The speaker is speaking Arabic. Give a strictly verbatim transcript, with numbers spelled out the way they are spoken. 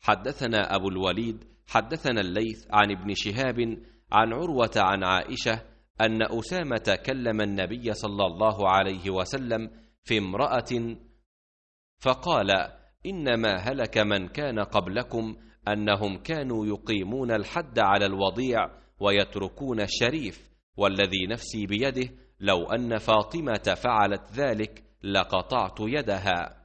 حدثنا أبو الوليد حدثنا الليث عن ابن شهاب عن عروة عن عائشة أن أسامة كلم النبي صلى الله عليه وسلم في امرأة فقال: إنما هلك من كان قبلكم أنهم كانوا يقيمون الحد على الوضيع ويتركون الشريف، والذي نفسي بيده لو أن فاطمة فعلت ذلك لقطعت يدها.